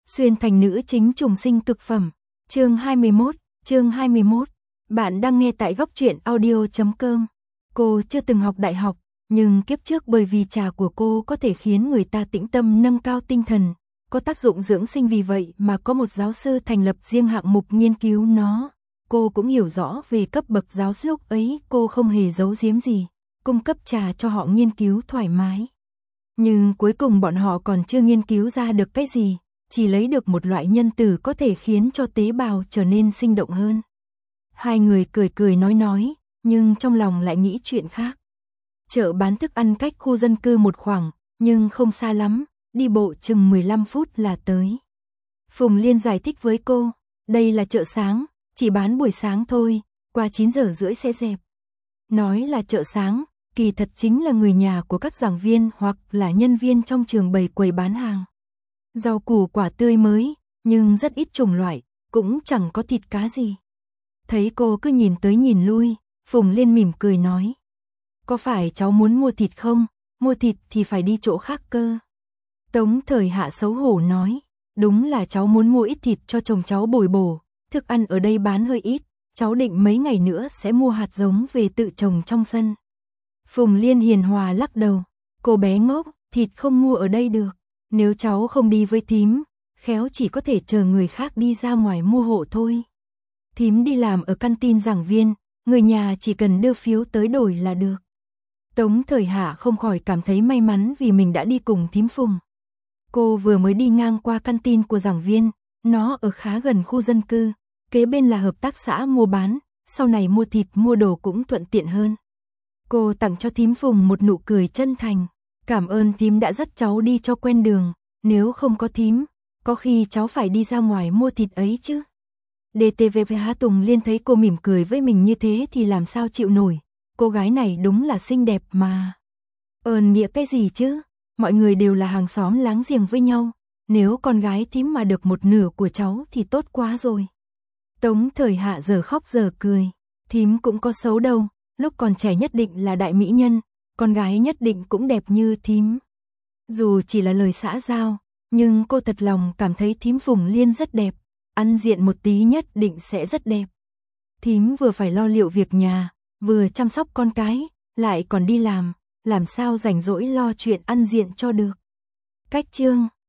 Xuyên thành nữ chính trùng sinh cực phẩm. Chương 21. Bạn đang nghe tại góc truyện audio.com. Cô chưa từng học đại học, nhưng kiếp trước bởi vì trà của cô có thể khiến người ta tĩnh tâm nâng cao tinh thần, có tác dụng dưỡng sinh, vì vậy mà có một giáo sư thành lập riêng hạng mục nghiên cứu nó. Cô cũng hiểu rõ về cấp bậc giáo sư, lúc ấy cô không hề giấu giếm gì, cung cấp trà cho họ nghiên cứu thoải mái. Nhưng cuối cùng bọn họ còn chưa nghiên cứu ra được cái gì, chỉ lấy được một loại nhân tử có thể khiến cho tế bào trở nên sinh động hơn. Hai người cười cười nói, nhưng trong lòng lại nghĩ chuyện khác. Chợ bán thức ăn cách khu dân cư một khoảng, nhưng không xa lắm, đi bộ chừng 15 phút là tới. Phùng Liên giải thích với cô, đây là chợ sáng, chỉ bán buổi sáng thôi, qua 9 giờ rưỡi sẽ dẹp. Nói là chợ sáng, kỳ thật chính là người nhà của các giảng viên hoặc là nhân viên trong trường bày quầy bán hàng. Rau củ quả tươi mới, nhưng rất ít chủng loại, cũng chẳng có thịt cá gì. Thấy cô cứ nhìn tới nhìn lui, Phùng Liên mỉm cười nói, có phải cháu muốn mua thịt không? Mua thịt thì phải đi chỗ khác cơ. Tống Thời Hạ xấu hổ nói, đúng là cháu muốn mua ít thịt cho chồng cháu bồi bổ, thức ăn ở đây bán hơi ít, cháu định mấy ngày nữa sẽ mua hạt giống về tự trồng trong sân. Phùng Liên hiền hòa lắc đầu, cô bé ngốc, thịt không mua ở đây được, nếu cháu không đi với thím, khéo chỉ có thể chờ người khác đi ra ngoài mua hộ thôi. Thím đi làm ở canteen giảng viên, người nhà chỉ cần đưa phiếu tới đổi là được. Tống Thời Hạ không khỏi cảm thấy may mắn vì mình đã đi cùng thím Phùng. Cô vừa mới đi ngang qua canteen của giảng viên, nó ở khá gần khu dân cư, kế bên là hợp tác xã mua bán, sau này mua thịt mua đồ cũng thuận tiện hơn. Cô tặng cho thím Phùng một nụ cười chân thành, cảm ơn thím đã dắt cháu đi cho quen đường, nếu không có thím, có khi cháu phải đi ra ngoài mua thịt ấy chứ. DTVVH Tùng Liên thấy cô mỉm cười với mình như thế thì làm sao chịu nổi, cô gái này đúng là xinh đẹp mà. Ơn nghĩa cái gì chứ, mọi người đều là hàng xóm láng giềng với nhau, nếu con gái thím mà được một nửa của cháu thì tốt quá rồi. Tống Thời Hạ giờ khóc giờ cười, thím cũng có xấu đâu, lúc còn trẻ nhất định là đại mỹ nhân, con gái nhất định cũng đẹp như thím. Dù chỉ là lời xã giao, nhưng cô thật lòng cảm thấy thím Phùng Liên rất đẹp, ăn diện một tí nhất định sẽ rất đẹp. Thím vừa phải lo liệu việc nhà, vừa chăm sóc con cái, lại còn đi làm sao rảnh rỗi lo chuyện ăn diện cho được. Cách chương